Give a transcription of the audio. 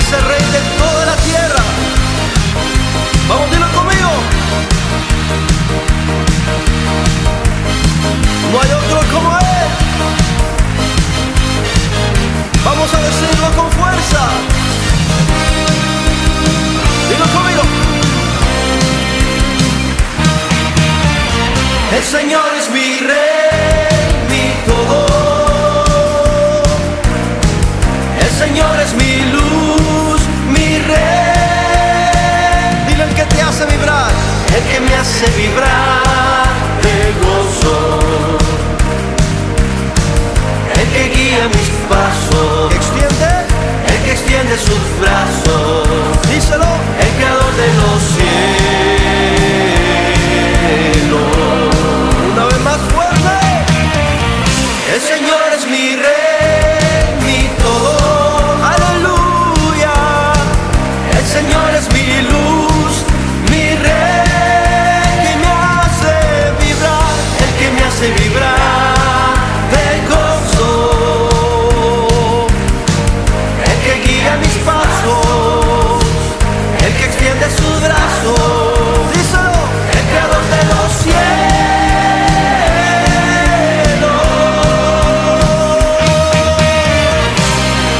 es el Rey de toda la tierra. Vamos, dilo conmigo. No hay otro como Él. Vamos a decirlo con fuerza. Dilo conmigo. El Señor es mi Rey, mi todo. El Señor es mi luz, mi Rey. Dile el que te hace vibrar, el que me hace vibrar de gozo, el que guía mis pasos, el que extiende sus brazos. Díselo, el creador de los cielos. Una vez más fuerte. El Señor es mi Rey, mi todo. Aleluya. El Señor es mi luz, mi Rey, que me hace vibrar, el que me hace vibrar.